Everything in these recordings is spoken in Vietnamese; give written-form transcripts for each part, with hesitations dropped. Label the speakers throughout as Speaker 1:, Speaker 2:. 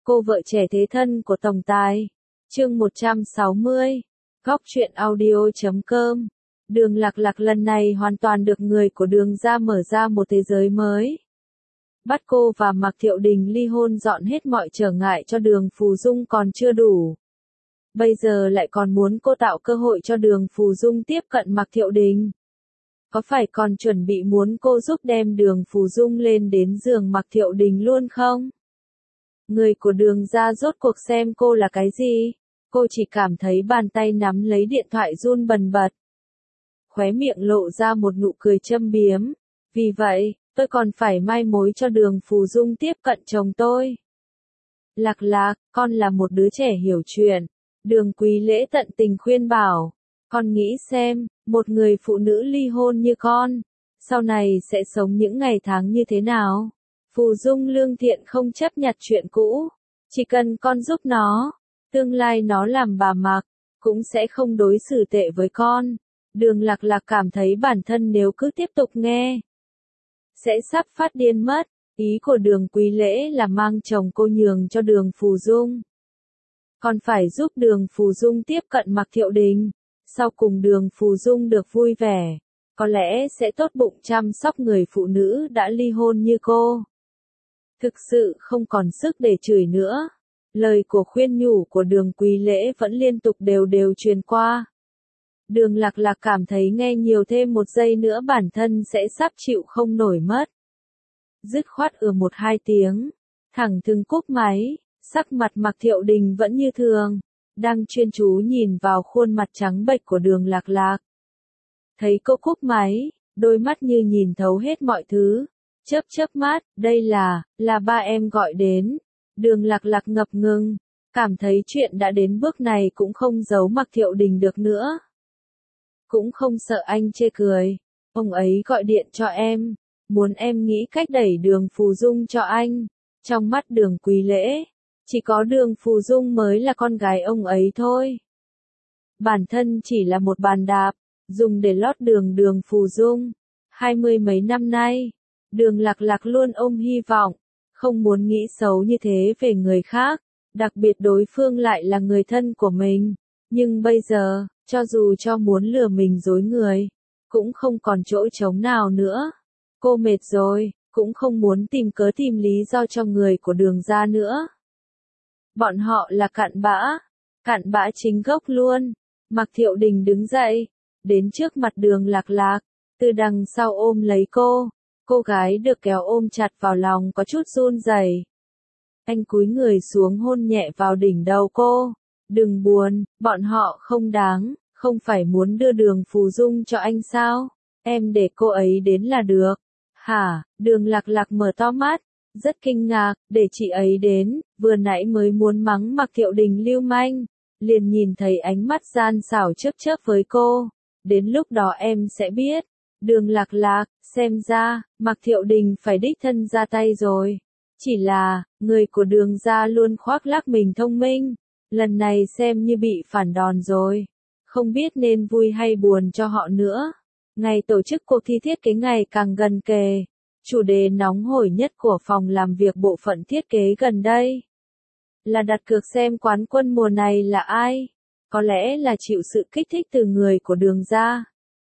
Speaker 1: Cô vợ trẻ thế thân của tổng tài. Chương 160. Góc truyện audio.com. Đường Lạc Lạc lần này hoàn toàn được người của Đường gia mở ra một thế giới mới. Bắt cô và Mạc Thiệu Đình ly hôn, dọn hết mọi trở ngại cho Đường Phù Dung còn chưa đủ. Bây giờ lại còn muốn cô tạo cơ hội cho Đường Phù Dung tiếp cận Mạc Thiệu Đình. Có phải còn chuẩn bị muốn cô giúp đem Đường Phù Dung lên đến giường Mạc Thiệu Đình luôn không? Người của Đường gia rốt cuộc xem cô là cái gì? Cô chỉ cảm thấy bàn tay nắm lấy điện thoại run bần bật. Khóe miệng lộ ra một nụ cười châm biếm. Vì vậy, tôi còn phải mai mối cho Đường Phù Dung tiếp cận chồng tôi. Lạc Lạc, con là một đứa trẻ hiểu chuyện. Đường Quý Lễ tận tình khuyên bảo. Con nghĩ xem, một người phụ nữ ly hôn như con, sau này sẽ sống những ngày tháng như thế nào? Phù Dung lương thiện không chấp nhặt chuyện cũ. Chỉ cần con giúp nó, tương lai nó làm bà Mạc, cũng sẽ không đối xử tệ với con. Đường Lạc Lạc cảm thấy bản thân nếu cứ tiếp tục nghe, sẽ sắp phát điên mất. Ý của Đường Quý Lễ là mang chồng cô nhường cho Đường Phù Dung. Còn phải giúp Đường Phù Dung tiếp cận Mạc Thiệu Đình. Sau cùng Đường Phù Dung được vui vẻ, có lẽ sẽ tốt bụng chăm sóc người phụ nữ đã ly hôn như cô. Thực sự không còn sức để chửi nữa. Lời của khuyên nhủ của Đường Quý Lễ vẫn liên tục đều truyền qua. Đường Lạc Lạc cảm thấy nghe nhiều thêm một giây nữa bản thân sẽ sắp chịu không nổi mất. Dứt khoát một hai tiếng, thẳng thừng cúp máy, sắc mặt Mạc Thiệu Đình vẫn như thường, đang chuyên chú nhìn vào khuôn mặt trắng bệch của Đường Lạc Lạc. Thấy cô cúp máy, đôi mắt như nhìn thấu hết mọi thứ, chớp mắt, đây là ba em gọi đến. Đường Lạc Lạc ngập ngừng, cảm thấy chuyện đã đến bước này cũng không giấu Mạc Thiệu Đình được nữa. Cũng không sợ anh chê cười, ông ấy gọi điện cho em, muốn em nghĩ cách đẩy Đường Phù Dung cho anh. Trong mắt Đường Quý Lễ, chỉ có Đường Phù Dung mới là con gái ông ấy thôi. Bản thân chỉ là một bàn đạp, dùng để lót đường Đường Phù Dung. 20 mấy năm nay, Đường Lạc Lạc luôn ôm hy vọng, không muốn nghĩ xấu như thế về người khác, đặc biệt đối phương lại là người thân của mình. Nhưng bây giờ, cho dù cho muốn lừa mình dối người, cũng không còn chỗ trống nào nữa. Cô mệt rồi, cũng không muốn tìm cớ tìm lý do cho người của Đường gia nữa. Bọn họ là cặn bã chính gốc luôn. Mạc Thiệu Đình đứng dậy, đến trước mặt Đường Lạc Lạc, từ đằng sau ôm lấy cô gái được kéo ôm chặt vào lòng có chút run rẩy. Anh cúi người xuống hôn nhẹ vào đỉnh đầu cô. Đừng buồn, bọn họ không đáng, không phải muốn đưa Đường Phù Dung cho anh sao? Em để cô ấy đến là được. Hả? Đường Lạc Lạc mở to mắt, rất kinh ngạc, để chị ấy đến, vừa nãy mới muốn mắng Mạc Thiệu Đình lưu manh, liền nhìn thấy ánh mắt gian xảo chớp với cô. Đến lúc đó em sẽ biết. Đường Lạc Lạc, xem ra, Mạc Thiệu Đình phải đích thân ra tay rồi. Chỉ là, người của Đường gia luôn khoác lác mình thông minh, lần này xem như bị phản đòn rồi. Không biết nên vui hay buồn cho họ nữa. Ngày tổ chức cuộc thi thiết kế ngày càng gần kề. Chủ đề nóng hổi nhất của phòng làm việc bộ phận thiết kế gần đây là đặt cược xem quán quân mùa này là ai. Có lẽ là chịu sự kích thích từ người của Đường gia.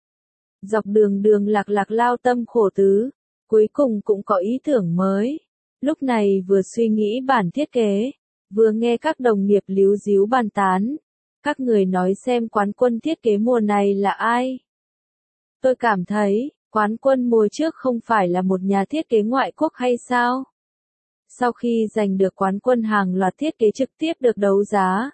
Speaker 1: Dọc đường Đường Lạc Lạc lao tâm khổ tứ, cuối cùng cũng có ý tưởng mới. Lúc này vừa suy nghĩ bản thiết kế, vừa nghe các đồng nghiệp líu díu bàn tán. Các người nói xem quán quân thiết kế mùa này là ai. Tôi cảm thấy, quán quân mùa trước không phải là một nhà thiết kế ngoại quốc hay sao? Sau khi giành được quán quân, hàng loạt thiết kế trực tiếp được đấu giá,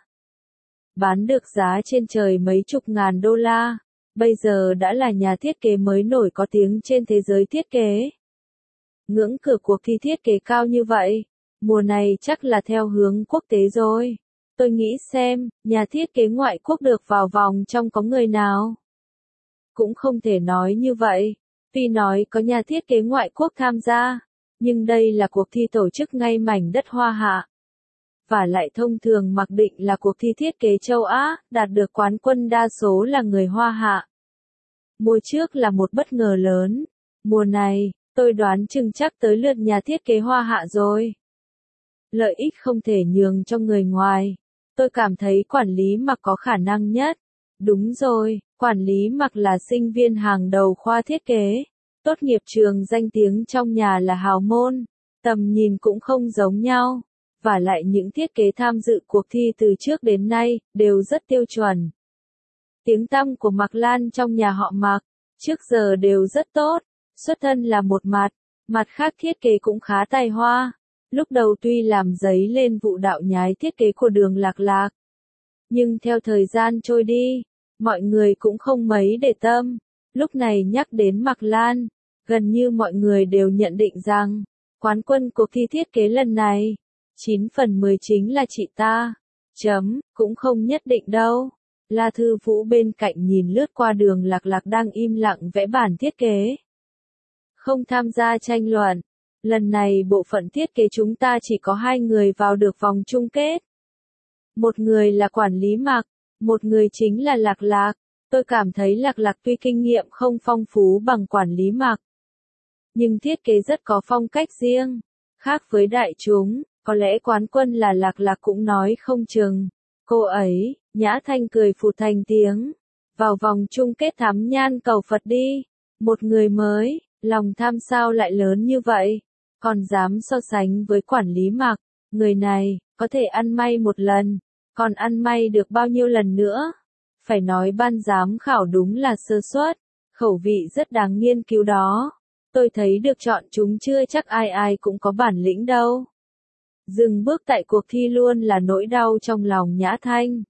Speaker 1: bán được giá trên trời mấy chục ngàn đô la. Bây giờ đã là nhà thiết kế mới nổi có tiếng trên thế giới thiết kế. Ngưỡng cửa cuộc thi thiết kế cao như vậy, mùa này chắc là theo hướng quốc tế rồi. Tôi nghĩ xem, nhà thiết kế ngoại quốc được vào vòng trong có người nào? Cũng không thể nói như vậy. Tuy nói có nhà thiết kế ngoại quốc tham gia, nhưng đây là cuộc thi tổ chức ngay mảnh đất Hoa Hạ. Và lại thông thường mặc định là cuộc thi thiết kế châu Á, đạt được quán quân đa số là người Hoa Hạ. Mùa trước là một bất ngờ lớn. Mùa này, tôi đoán chừng chắc tới lượt nhà thiết kế Hoa Hạ rồi. lợi ích không thể nhường cho người ngoài. Tôi cảm thấy quản lý Mặc có khả năng nhất. Đúng rồi, quản lý Mặc là sinh viên hàng đầu khoa thiết kế. Tốt nghiệp trường danh tiếng trong nhà là hào môn. Tầm nhìn cũng không giống nhau. Và lại những thiết kế tham dự cuộc thi từ trước đến nay, đều rất tiêu chuẩn. Tiếng tăm của Mạc Lan trong nhà họ Mạc, trước giờ đều rất tốt. Xuất thân là một mặt khác thiết kế cũng khá tài hoa. Lúc đầu tuy làm dấy lên vụ đạo nhái thiết kế của Đường Lạc Lạc. Nhưng theo thời gian trôi đi, mọi người cũng không mấy để tâm. Lúc này nhắc đến Mạc Lan, gần như mọi người đều nhận định rằng, quán quân cuộc thi thiết kế lần này, 9 phần 10 chính là chị ta. Cũng không nhất định đâu. La Thư Vũ bên cạnh nhìn lướt qua Đường Lạc Lạc đang im lặng vẽ bản thiết kế. Không tham gia tranh luận. Lần này bộ phận thiết kế chúng ta chỉ có 2 người vào được vòng chung kết. Một người là quản lý Mạc, một người chính là Lạc Lạc. Tôi cảm thấy Lạc Lạc tuy kinh nghiệm không phong phú bằng quản lý Mạc, nhưng thiết kế rất có phong cách riêng. Khác với đại chúng, có lẽ quán quân là Lạc Lạc cũng nói không chừng. Cô ấy, Nhã Thanh cười phụt thành tiếng. Vào vòng chung kết thắm nhan cầu Phật đi. Một người mới, lòng tham sao lại lớn như vậy? Còn dám so sánh với quản lý Mạc, người này, có thể ăn may một lần, còn ăn may được bao nhiêu lần nữa? Phải nói ban giám khảo đúng là sơ suất, khẩu vị rất đáng nghiên cứu đó. Tôi thấy được chọn chúng chưa chắc ai cũng có bản lĩnh đâu. Dừng bước tại cuộc thi luôn là nỗi đau trong lòng Nhã Thanh.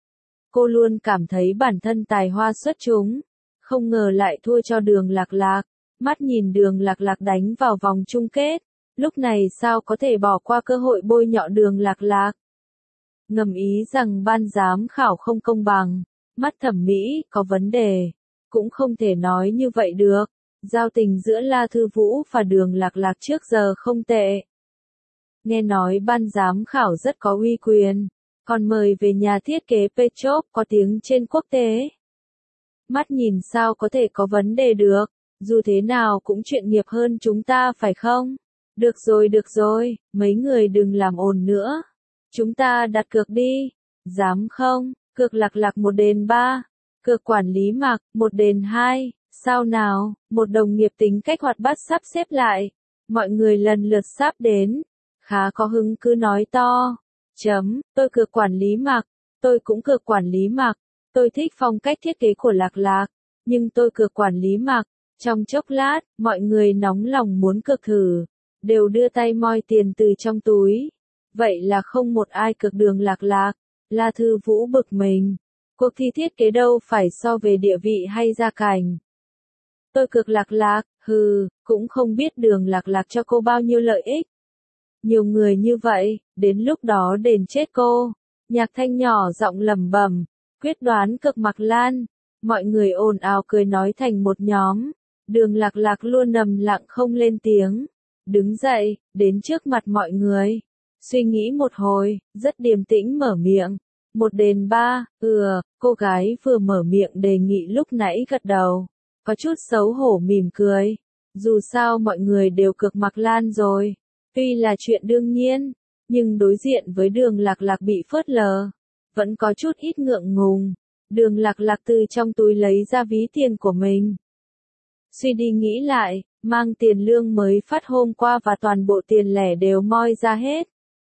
Speaker 1: Cô luôn cảm thấy bản thân tài hoa xuất chúng, không ngờ lại thua cho Đường Lạc Lạc. Mắt nhìn Đường Lạc Lạc đánh vào vòng chung kết, lúc này sao có thể bỏ qua cơ hội bôi nhọ Đường Lạc Lạc. Ngầm ý rằng ban giám khảo không công bằng, mắt thẩm mỹ có vấn đề, cũng không thể nói như vậy được. Giao tình giữa La Thư Vũ và Đường Lạc Lạc trước giờ không tệ. Nghe nói ban giám khảo rất có uy quyền, còn mời về nhà thiết kế Petrov có tiếng trên quốc tế. Mắt nhìn sao có thể có vấn đề được, dù thế nào cũng chuyện nghiệp hơn chúng ta phải không? Được rồi, mấy người đừng làm ồn nữa. Chúng ta đặt cược đi. Dám không? Cược Lạc Lạc 1-3. Cược quản lý Mạc 1-2. Sao nào? Một đồng nghiệp tính cách hoạt bát sắp xếp lại. Mọi người lần lượt sắp đến. Khá có hứng cứ nói to. Tôi cược quản lý Mạc. Tôi cũng cược quản lý Mạc. Tôi thích phong cách thiết kế của Lạc Lạc. Nhưng tôi cược quản lý Mạc. Trong chốc lát, mọi người nóng lòng muốn cược thử. Đều đưa tay moi tiền từ trong túi. Vậy là không một ai cược Đường Lạc Lạc. La Thư Vũ bực mình. Cuộc thi thiết kế đâu phải so về địa vị hay gia cảnh. Tôi cược Lạc Lạc, cũng không biết Đường Lạc Lạc cho cô bao nhiêu lợi ích. Nhiều người như vậy, đến lúc đó đền chết cô. Nhạc Thanh nhỏ giọng lẩm bẩm, quyết đoán cược Mạc Lan. Mọi người ồn ào cười nói thành một nhóm. Đường Lạc Lạc luôn nằm lặng không lên tiếng. Đứng dậy, đến trước mặt mọi người. Suy nghĩ một hồi, rất điềm tĩnh mở miệng. 1-3, cô gái vừa mở miệng đề nghị lúc nãy gật đầu. Có chút xấu hổ mỉm cười. Dù sao mọi người đều cược Mạc Lan rồi. Tuy là chuyện đương nhiên, nhưng đối diện với Đường Lạc Lạc bị phớt lờ, vẫn có chút ít ngượng ngùng. Đường Lạc Lạc từ trong túi lấy ra ví tiền của mình. Suy đi nghĩ lại, mang tiền lương mới phát hôm qua và toàn bộ tiền lẻ đều moi ra hết.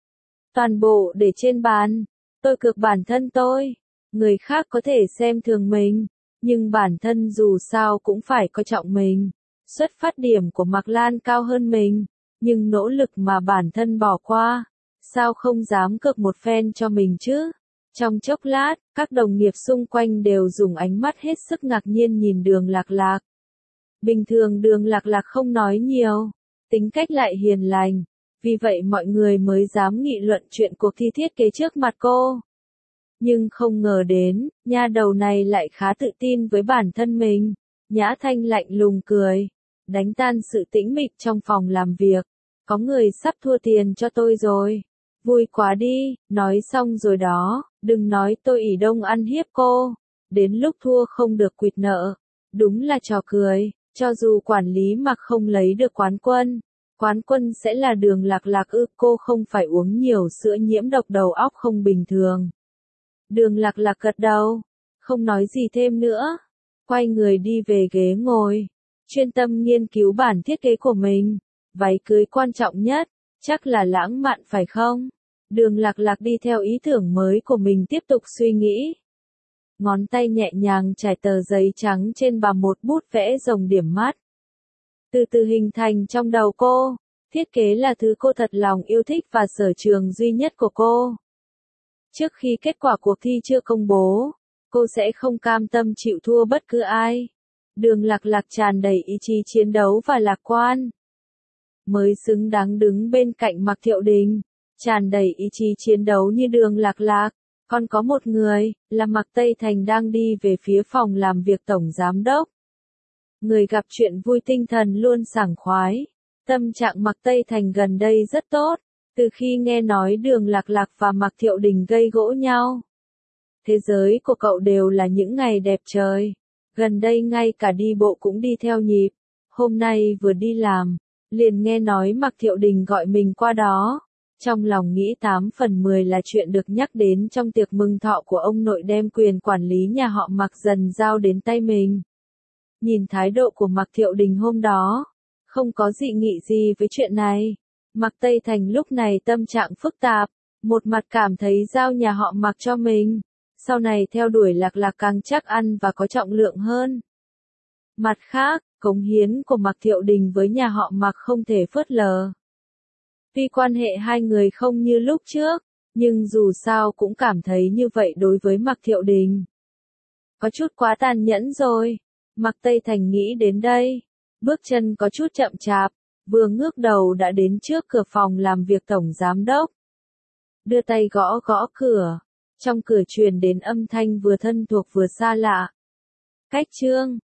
Speaker 1: Toàn bộ để trên bàn. Tôi cược bản thân tôi. Người khác có thể xem thường mình, nhưng bản thân dù sao cũng phải coi trọng mình. Xuất phát điểm của Mạc Lan cao hơn mình, nhưng nỗ lực mà bản thân bỏ qua, sao không dám cược một phen cho mình chứ? Trong chốc lát, các đồng nghiệp xung quanh đều dùng ánh mắt hết sức ngạc nhiên nhìn Đường Lạc Lạc. Bình thường Đường Lạc Lạc không nói nhiều, tính cách lại hiền lành, vì vậy mọi người mới dám nghị luận chuyện cuộc thi thiết kế trước mặt cô. Nhưng không ngờ đến, nha đầu này lại khá tự tin với bản thân mình. Nhã Thanh lạnh lùng cười, đánh tan sự tĩnh mịch trong phòng làm việc. Có người sắp thua tiền cho tôi rồi. Vui quá đi, nói xong rồi đó, đừng nói tôi ỷ đông ăn hiếp cô. Đến lúc thua không được quỵt nợ. Đúng là trò cười, cho dù quản lý Mạc không lấy được quán quân, Quán quân sẽ là Đường Lạc Lạc ư? Cô không phải uống nhiều sữa nhiễm độc đầu óc không bình thường. Đường Lạc Lạc gật đầu, không nói gì thêm nữa. Quay người đi về ghế ngồi, chuyên tâm nghiên cứu bản thiết kế của mình. Váy cưới quan trọng nhất, chắc là lãng mạn phải không? Đường Lạc Lạc đi theo ý tưởng mới của mình tiếp tục suy nghĩ. Ngón tay nhẹ nhàng trải tờ giấy trắng trên bằng một bút vẽ rồng điểm mắt. Từ từ hình thành trong đầu cô, thiết kế là thứ cô thật lòng yêu thích và sở trường duy nhất của cô. Trước khi kết quả cuộc thi chưa công bố, cô sẽ không cam tâm chịu thua bất cứ ai. Đường Lạc Lạc tràn đầy ý chí chiến đấu và lạc quan. Mới xứng đáng đứng bên cạnh Mạc Thiệu Đình, tràn đầy ý chí chiến đấu như Đường Lạc Lạc. Còn có một người, là Mạc Tây Thành đang đi về phía phòng làm việc tổng giám đốc. Người gặp chuyện vui tinh thần luôn sảng khoái. Tâm trạng Mạc Tây Thành gần đây rất tốt, từ khi nghe nói Đường Lạc Lạc và Mạc Thiệu Đình gây gỗ nhau. Thế giới của cậu đều là những ngày đẹp trời. Gần đây ngay cả đi bộ cũng đi theo nhịp. Hôm nay vừa đi làm, liền nghe nói Mạc Thiệu Đình gọi mình qua đó. Trong lòng nghĩ 8 phần 10 là chuyện được nhắc đến trong tiệc mừng thọ của ông nội đem quyền quản lý nhà họ Mạc dần giao đến tay mình. Nhìn thái độ của Mạc Thiệu Đình hôm đó, không có dị nghị gì với chuyện này. Mạc Tây Thành lúc này tâm trạng phức tạp, một mặt cảm thấy giao nhà họ Mạc cho mình, sau này theo đuổi Lạc Lạc càng chắc ăn và có trọng lượng hơn. Mặt khác, cống hiến của Mạc Thiệu Đình với nhà họ Mạc không thể phớt lờ. Tuy quan hệ hai người không như lúc trước, nhưng dù sao cũng cảm thấy như vậy đối với Mạc Thiệu Đình. Có chút quá tàn nhẫn rồi. Mạc Tây Thành nghĩ đến đây, bước chân có chút chậm chạp, vừa ngước đầu đã đến trước cửa phòng làm việc tổng giám đốc. Đưa tay gõ gõ cửa, trong cửa truyền đến âm thanh vừa thân thuộc vừa xa lạ. Cách Trương,